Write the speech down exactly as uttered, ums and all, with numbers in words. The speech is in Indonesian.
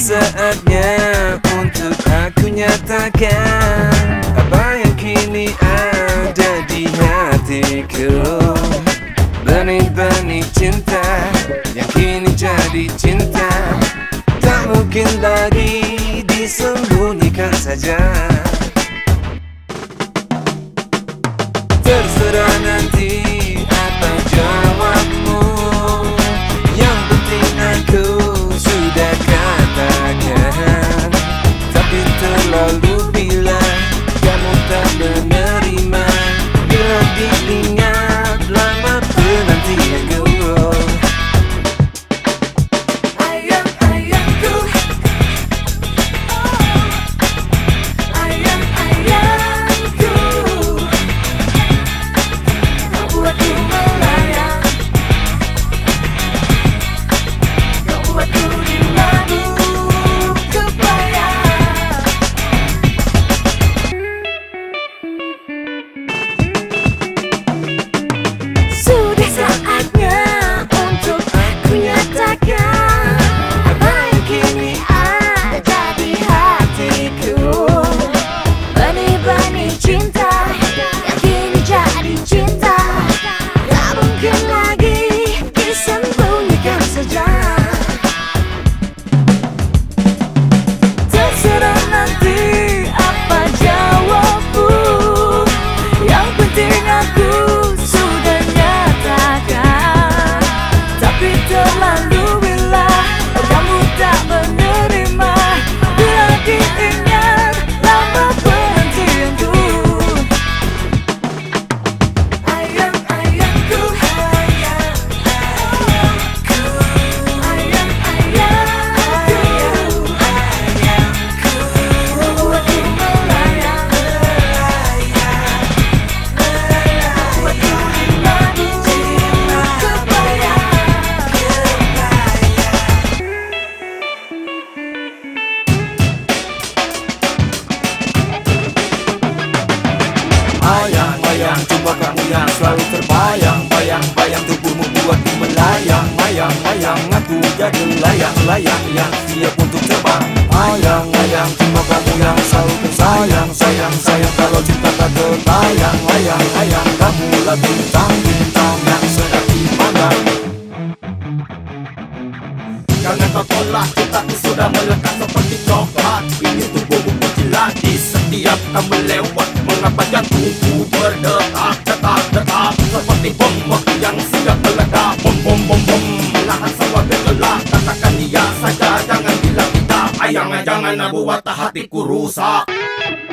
saatnya untuk aku nyatakan apa yang kini ada di hatiku. Benih-benih cinta yang kini jadi cinta, tak mungkin lagi disembunyikan saja. Terserah nanti apa jawabmu, yang penting aku sudah katakan. Tapi terlalu bila kamu tak menerima, bila diingat lama penantianku. Bayang, cuma kamu yang selalu terbayang. Bayang-bayang tubuhmu buatku melayang. Mayang-mayang aku jadi layang-layang yang siap untuk terbang. Mayang-mayang cuma kamu yang selalu tersayang. Sayang-sayang kalau cinta tak terbayang. Layang-layang kamulah bintang-bintang yang sedang dipandang. Jangan kau tolak, cintaku sudah melekat seperti coklat. Ini tubuhmu menjilat di setiap kamu lewat. Mengapa jantungku berdetak, detak, detak seperti bom waktu yang siap meledak. Bom, bom, bom, bom, lahan sawah bergelak. Katakan iya saja, jangan bilang tidak. Ayang, jangan buat hatiku rusak.